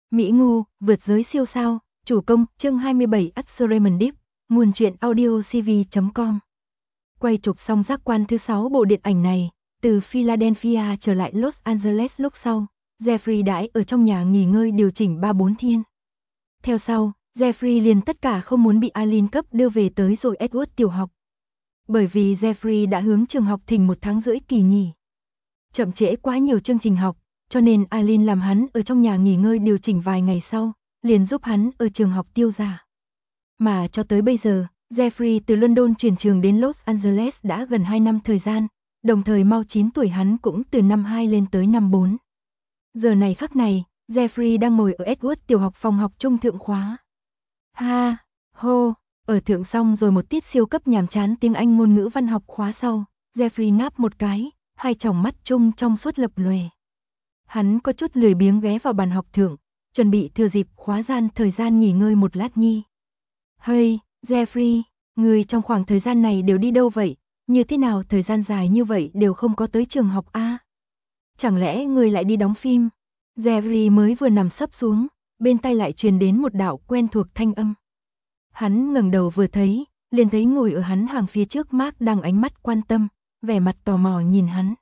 Mỹ Ngu, vượt giới siêu sao, chủ công, chương 27 Ats Raymond Deep, nguồn truyện audio cv.com. Quay chụp xong giác quan thứ 6 bộ điện ảnh này, từ Philadelphia trở lại Los Angeles lúc sau, Jeffrey đãi ở trong nhà nghỉ ngơi điều chỉnh 3-4 thiên. Theo sau, Jeffrey liền tất cả không muốn bị Alin cấp đưa về tới rồi Edward tiểu học. Bởi vì Jeffrey đã hướng trường học thỉnh 1 tháng rưỡi kỳ nghỉ. Chậm trễ quá nhiều chương trình học, cho nên Alin làm hắn ở trong nhà nghỉ ngơi điều chỉnh vài ngày sau, liền giúp hắn ở trường học tiêu giả. Mà cho tới bây giờ, Jeffrey từ London chuyển trường đến Los Angeles đã gần 2 năm thời gian, đồng thời mau 9 tuổi hắn cũng từ năm 2 lên tới năm 4. Giờ này khắc này, Jeffrey đang ngồi ở Edward tiểu học phòng học trung thượng khóa. Ha, hô, ở thượng xong rồi một tiết siêu cấp nhàm chán tiếng Anh ngôn ngữ văn học khóa sau, Jeffrey ngáp một cái, hai tròng mắt chung trong suốt lập lòe. Hắn có chút lười biếng ghé vào bàn học thượng, chuẩn bị thừa dịp khóa gian thời gian nghỉ ngơi một lát nhi. Hey, Jeffrey, người trong khoảng thời gian này đều đi đâu vậy? Như thế nào thời gian dài như vậy đều không có tới trường học a? Chẳng lẽ người lại đi đóng phim? Jeffrey mới vừa nằm sấp xuống, bên tai lại truyền đến một đạo quen thuộc thanh âm. Hắn ngẩng đầu vừa thấy, liền thấy ngồi ở hắn hàng phía trước Mark đang ánh mắt quan tâm, vẻ mặt tò mò nhìn hắn.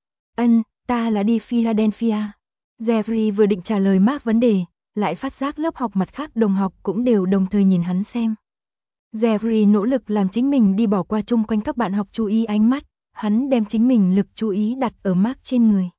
Ta là đi Philadelphia. Jeffrey vừa định trả lời Mark vấn đề, lại phát giác lớp học mặt khác đồng học cũng đều đồng thời nhìn hắn xem. Jeffrey nỗ lực làm chính mình đi bỏ qua chung quanh các bạn học chú ý ánh mắt, hắn đem chính mình lực chú ý đặt ở Mark trên người.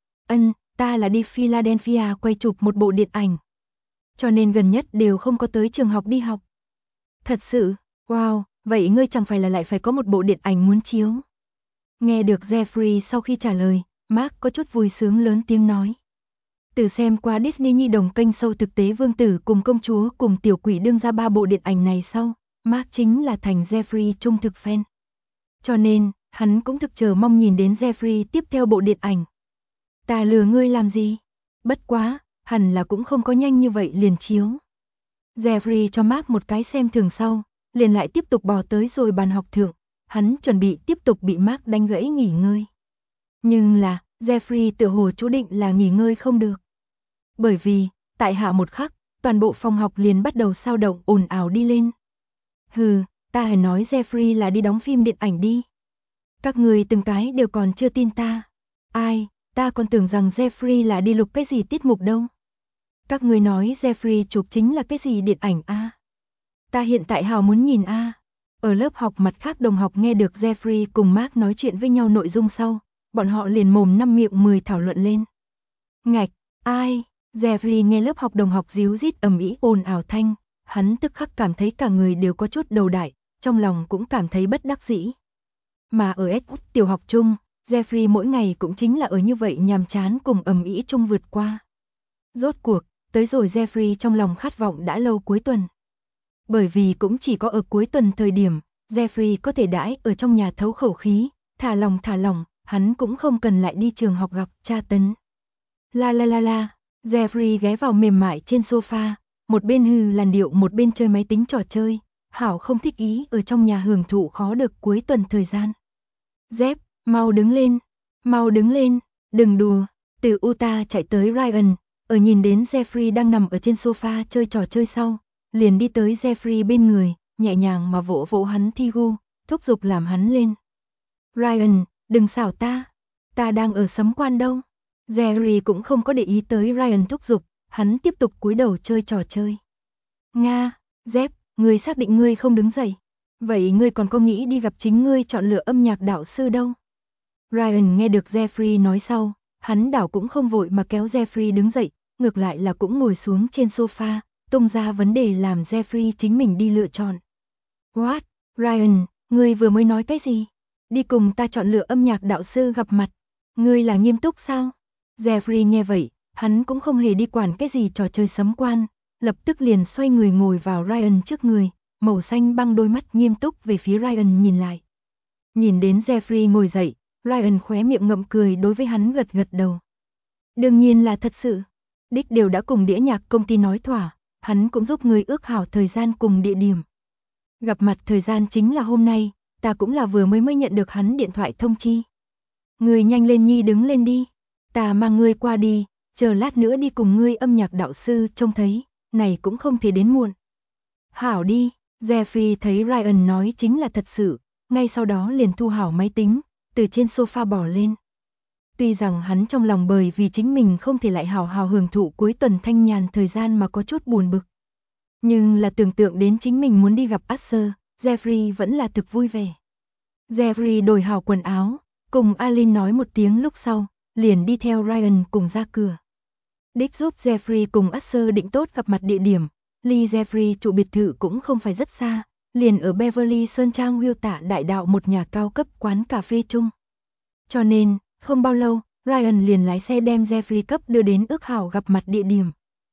Ta là đi Philadelphia quay chụp một bộ điện ảnh. Cho nên gần nhất đều không có tới trường học đi học. Thật sự, wow, vậy ngươi chẳng phải là lại phải có một bộ điện ảnh muốn chiếu. Nghe được Jeffrey sau khi trả lời, Mark có chút vui sướng lớn tiếng nói. Từ xem qua Disney Nhi đồng kênh show thực tế Vương tử cùng công chúa cùng tiểu quỷ đương ra 3 bộ điện ảnh này sau, Mark chính là thành Jeffrey trung thực fan. Cho nên, hắn cũng thực chờ mong nhìn đến Jeffrey tiếp theo bộ điện ảnh. Ta lừa ngươi làm gì? Bất quá, hẳn là cũng không có nhanh như vậy liền chiếu. Jeffrey cho Mark một cái xem thường sau, liền lại tiếp tục bò tới rồi bàn học thượng, hắn chuẩn bị tiếp tục bị Mark đánh gãy nghỉ ngơi. Nhưng là, Jeffrey tựa hồ chú định là nghỉ ngơi không được. Bởi vì, tại hạ một khắc, toàn bộ phòng học liền bắt đầu xao động ồn ào đi lên. Hừ, ta hãy nói Jeffrey là đi đóng phim điện ảnh đi. Các người từng cái đều còn chưa tin ta. Ai, ta còn tưởng rằng Jeffrey là đi lục cái gì tiết mục đâu. Các người nói Jeffrey chụp chính là cái gì điện ảnh a? Ta hiện tại hào muốn nhìn a. Ở lớp học mặt khác đồng học nghe được Jeffrey cùng Mark nói chuyện với nhau nội dung sau, bọn họ liền mồm năm miệng 10 thảo luận lên. Ngạch, ai? Jeffrey nghe lớp học đồng học díu dít ầm ĩ ồn ào thanh, hắn tức khắc cảm thấy cả người đều có chút đầu đại, trong lòng cũng cảm thấy bất đắc dĩ. Mà ở Edward tiểu học chung, Jeffrey mỗi ngày cũng chính là ở như vậy nhàm chán cùng ầm ĩ chung vượt qua. Rốt cuộc, tới rồi Jeffrey trong lòng khát vọng đã lâu cuối tuần. Bởi vì cũng chỉ có ở cuối tuần thời điểm, Jeffrey có thể đãi ở trong nhà thấu khẩu khí, thả lòng, hắn cũng không cần lại đi trường học gặp tra tấn. La, Jeffrey ghé vào mềm mại trên sofa, một bên hừ làn điệu một bên chơi máy tính trò chơi, hảo không thích ý ở trong nhà hưởng thụ khó được cuối tuần thời gian. Jeff, mau đứng lên, đừng đùa, từ Utah chạy tới Ryan, ở nhìn đến Jeffrey đang nằm ở trên sofa chơi trò chơi sau, liền đi tới Jeffrey bên người, nhẹ nhàng mà vỗ vỗ hắn thi gu, thúc giục làm hắn lên. Ryan, đừng xảo ta đang ở sấm quan đâu. Jerry cũng không có để ý tới Ryan thúc giục, hắn tiếp tục cúi đầu chơi trò chơi. Nga, Jeff, ngươi xác định ngươi không đứng dậy. Vậy ngươi còn có nghĩ đi gặp chính ngươi chọn lựa âm nhạc đạo sư đâu? Ryan nghe được Jeffrey nói sau, hắn đảo cũng không vội mà kéo Jeffrey đứng dậy, ngược lại là cũng ngồi xuống trên sofa, tung ra vấn đề làm Jeffrey chính mình đi lựa chọn. What? Ryan, ngươi vừa mới nói cái gì? Đi cùng ta chọn lựa âm nhạc đạo sư gặp mặt. Ngươi là nghiêm túc sao? Jeffrey nghe vậy, hắn cũng không hề đi quản cái gì trò chơi sấm quan, lập tức liền xoay người ngồi vào Ryan trước người, màu xanh băng đôi mắt nghiêm túc về phía Ryan nhìn lại. Nhìn đến Jeffrey ngồi dậy, Ryan khóe miệng ngậm cười đối với hắn gật gật đầu. Đương nhiên là thật sự. Đích đều đã cùng đĩa nhạc công ty nói thỏa, hắn cũng giúp người ước hảo thời gian cùng địa điểm. Gặp mặt thời gian chính là hôm nay, ta cũng là vừa mới nhận được hắn điện thoại thông chi. Người nhanh lên nhi đứng lên đi, ta mang ngươi qua đi, chờ lát nữa đi cùng ngươi âm nhạc đạo sư trông thấy, này cũng không thể đến muộn. Hảo đi, Jeffrey thấy Ryan nói chính là thật sự, ngay sau đó liền thu hảo máy tính, từ trên sofa bỏ lên. Tuy rằng hắn trong lòng bởi vì chính mình không thể lại hào hào hưởng thụ cuối tuần thanh nhàn thời gian mà có chút buồn bực. Nhưng là tưởng tượng đến chính mình muốn đi gặp Asher, Jeffrey vẫn là thực vui vẻ. Jeffrey đổi hảo quần áo, cùng Alin nói một tiếng lúc sau, liền đi theo Ryan cùng ra cửa. Dick giúp Jeffrey cùng Asher định tốt gặp mặt địa điểm, ly Jeffrey trụ biệt thự cũng không phải rất xa, liền ở Beverly Sơn Trang Will Tạ đại đạo một nhà cao cấp quán cà phê chung. Cho nên, không bao lâu, Ryan liền lái xe đem Jeffrey cấp đưa đến ước hảo gặp mặt địa điểm.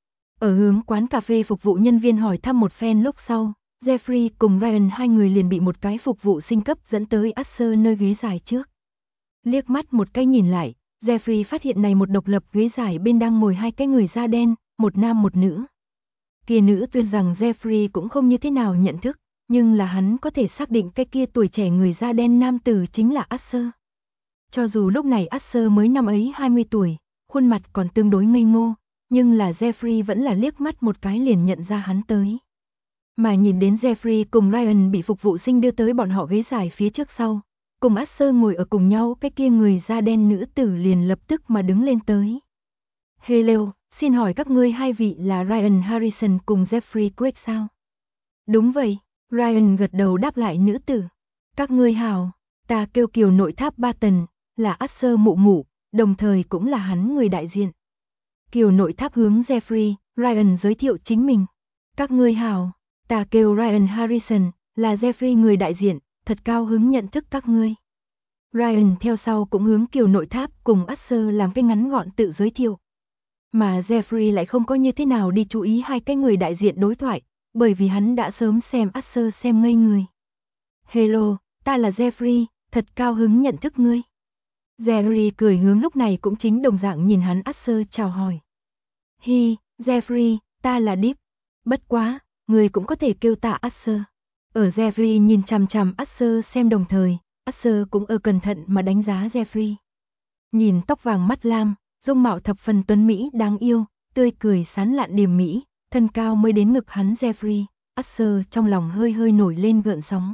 Ở hướng quán cà phê phục vụ nhân viên hỏi thăm một phen lúc sau, Jeffrey cùng Ryan hai người liền bị một cái phục vụ sinh cấp dẫn tới Asher nơi ghế dài trước. Liếc mắt một cái nhìn lại, Jeffrey phát hiện này một độc lập ghế dài bên đang ngồi hai cái người da đen, một nam một nữ. Kia nữ tuy rằng Jeffrey cũng không như thế nào nhận thức, nhưng là hắn có thể xác định cái kia tuổi trẻ người da đen nam tử chính là Asher. Cho dù lúc này Asher mới năm ấy 20 tuổi, khuôn mặt còn tương đối ngây ngô, nhưng là Jeffrey vẫn là liếc mắt một cái liền nhận ra hắn tới. Mà nhìn đến Jeffrey cùng Ryan bị phục vụ sinh đưa tới bọn họ ghế dài phía trước sau, cùng Asher ngồi ở cùng nhau, cái kia người da đen nữ tử liền lập tức mà đứng lên tới. Hello, xin hỏi các ngươi hai vị là Ryan Harrison cùng Jeffrey Craig sao? Đúng vậy, Ryan gật đầu đáp lại nữ tử. Các ngươi hào, ta kêu Kiều Nội Tháp Barton, là Asher mụ mụ, đồng thời cũng là hắn người đại diện. Kiều Nội Tháp hướng Jeffrey, Ryan giới thiệu chính mình. Các ngươi hào, ta kêu Ryan Harrison, là Jeffrey người đại diện, thật cao hứng nhận thức các ngươi. Ryan theo sau cũng hướng Kiều Nội Tháp cùng Asher làm cái ngắn gọn tự giới thiệu. Mà Jeffrey lại không có như thế nào đi chú ý hai cái người đại diện đối thoại, bởi vì hắn đã sớm xem Asher xem ngây người. Hello, ta là Jeffrey, thật cao hứng nhận thức ngươi. Jeffrey cười hướng lúc này cũng chính đồng dạng nhìn hắn Asher chào hỏi. Hi, Jeffrey, ta là Deep. Bất quá, người cũng có thể kêu ta Asher. Ở Jeffrey nhìn chằm chằm Asher xem đồng thời, Asher cũng ở cẩn thận mà đánh giá Jeffrey. Nhìn tóc vàng mắt lam, dung mạo thập phần tuấn mỹ đáng yêu, tươi cười sán lạn điềm mỹ, thân cao mới đến ngực hắn Jeffrey, Asher trong lòng hơi hơi nổi lên gợn sóng.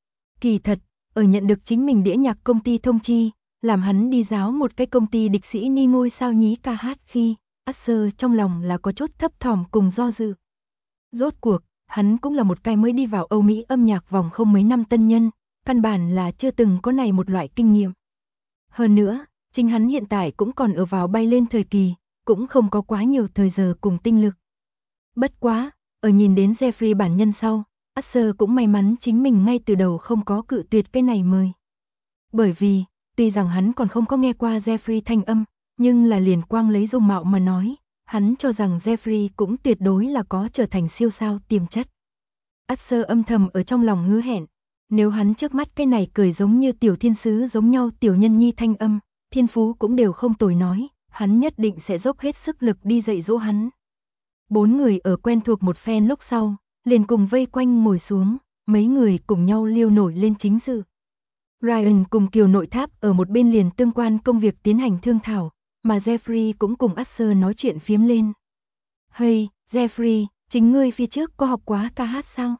Kỳ thật, ở nhận được chính mình đĩa nhạc công ty thông chi, làm hắn đi giáo một cái công ty địch sĩ ni ngôi sao nhí ca hát khi, Asher trong lòng là có chút thấp thỏm cùng do dự. Rốt cuộc, hắn cũng là một cái mới đi vào Âu Mỹ âm nhạc vòng không mấy năm tân nhân, căn bản là chưa từng có này một loại kinh nghiệm. Hơn nữa, chính hắn hiện tại cũng còn ở vào bay lên thời kỳ, cũng không có quá nhiều thời giờ cùng tinh lực. Bất quá, ở nhìn đến Jeffrey bản nhân sau, Asher cũng may mắn chính mình ngay từ đầu không có cự tuyệt cái này mời. Bởi vì, tuy rằng hắn còn không có nghe qua Jeffrey thanh âm, nhưng là liền quang lấy dung mạo mà nói, hắn cho rằng Jeffrey cũng tuyệt đối là có trở thành siêu sao tiềm chất. Asher âm thầm ở trong lòng hứa hẹn, nếu hắn trước mắt cái này cười giống như tiểu thiên sứ giống nhau tiểu nhân nhi thanh âm, thiên phú cũng đều không tồi nói, hắn nhất định sẽ dốc hết sức lực đi dạy dỗ hắn. Bốn người ở quen thuộc một phen lúc sau, liền cùng vây quanh ngồi xuống, mấy người cùng nhau liêu nổi lên chính sự. Ryan cùng Kiều Nội Tháp ở một bên liền tương quan công việc tiến hành thương thảo, mà Jeffrey cũng cùng Asher nói chuyện phiếm lên. Hey, Jeffrey, chính ngươi phía trước có học quá ca hát sao?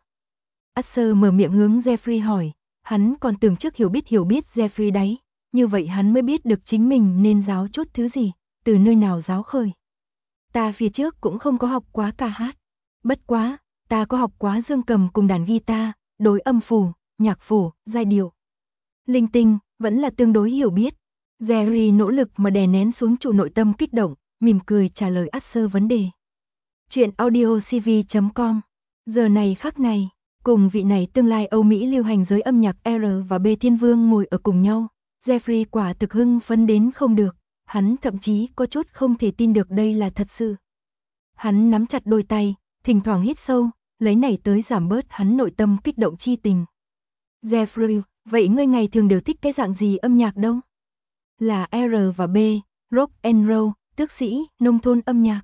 Asher mở miệng hướng Jeffrey hỏi, hắn còn tưởng trước hiểu biết Jeffrey đấy, như vậy hắn mới biết được chính mình nên giáo chút thứ gì, từ nơi nào giáo khởi. Ta phía trước cũng không có học quá ca hát, bất quá, ta có học quá dương cầm cùng đàn guitar, đối âm phù, nhạc phổ, giai điệu. Linh tinh, vẫn là tương đối hiểu biết. Jerry nỗ lực mà đè nén xuống trụ nội tâm kích động, mỉm cười trả lời Asher vấn đề. Chuyện audiocv.com. Giờ này khắc này, cùng vị này tương lai Âu Mỹ lưu hành giới âm nhạc R và B Thiên Vương ngồi ở cùng nhau, Jeffrey quả thực hưng phấn đến không được, hắn thậm chí có chút không thể tin được đây là thật sự. Hắn nắm chặt đôi tay, thỉnh thoảng hít sâu, lấy này tới giảm bớt hắn nội tâm kích động chi tình. Jeffrey, vậy ngươi ngày thường đều thích cái dạng gì âm nhạc đâu? Là R và B, rock and roll, tước sĩ, nông thôn âm nhạc.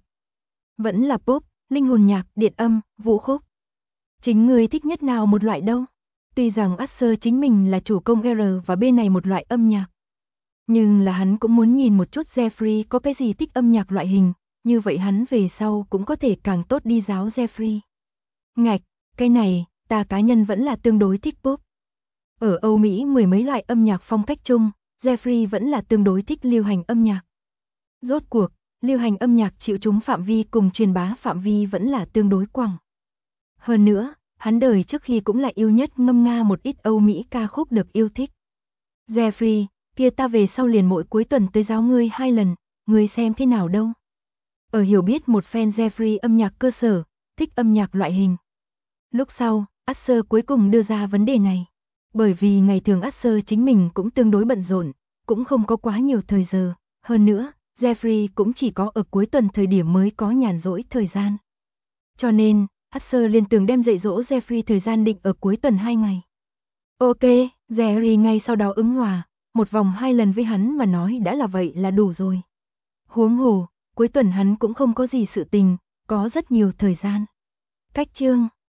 Vẫn là pop, linh hồn nhạc, điện âm, vũ khúc. Chính ngươi thích nhất nào một loại đâu? Tuy rằng Asher chính mình là chủ công R và B này một loại âm nhạc. Nhưng là hắn cũng muốn nhìn một chút Jeffrey có cái gì thích âm nhạc loại hình, như vậy hắn về sau cũng có thể càng tốt đi giáo Jeffrey. Ngạch, cái này, ta cá nhân vẫn là tương đối thích pop. Ở Âu Mỹ mười mấy loại âm nhạc phong cách chung, Jeffrey vẫn là tương đối thích lưu hành âm nhạc. Rốt cuộc, lưu hành âm nhạc chịu chúng phạm vi cùng truyền bá phạm vi vẫn là tương đối quảng. Hơn nữa, hắn đời trước khi cũng là yêu nhất ngâm nga một ít Âu Mỹ ca khúc được yêu thích. Jeffrey, kia ta về sau liền mỗi cuối tuần tới giáo ngươi 2 lần, ngươi xem thế nào đâu. Ở hiểu biết một fan Jeffrey âm nhạc cơ sở, thích âm nhạc loại hình. Lúc sau, Usher cuối cùng đưa ra vấn đề này. Bởi vì ngày thường Usher chính mình cũng tương đối bận rộn, cũng không có quá nhiều thời giờ. Hơn nữa, Jeffrey cũng chỉ có ở cuối tuần thời điểm mới có nhàn rỗi thời gian. Cho nên, Usher liền tưởng đem dạy dỗ Jeffrey thời gian định ở cuối tuần 2 ngày. Ok, Jerry ngay sau đó ứng hòa, một vòng 2 lần với hắn mà nói đã là vậy là đủ rồi. Huống hồ, cuối tuần hắn cũng không có gì sự tình, có rất nhiều thời gian. Cách chương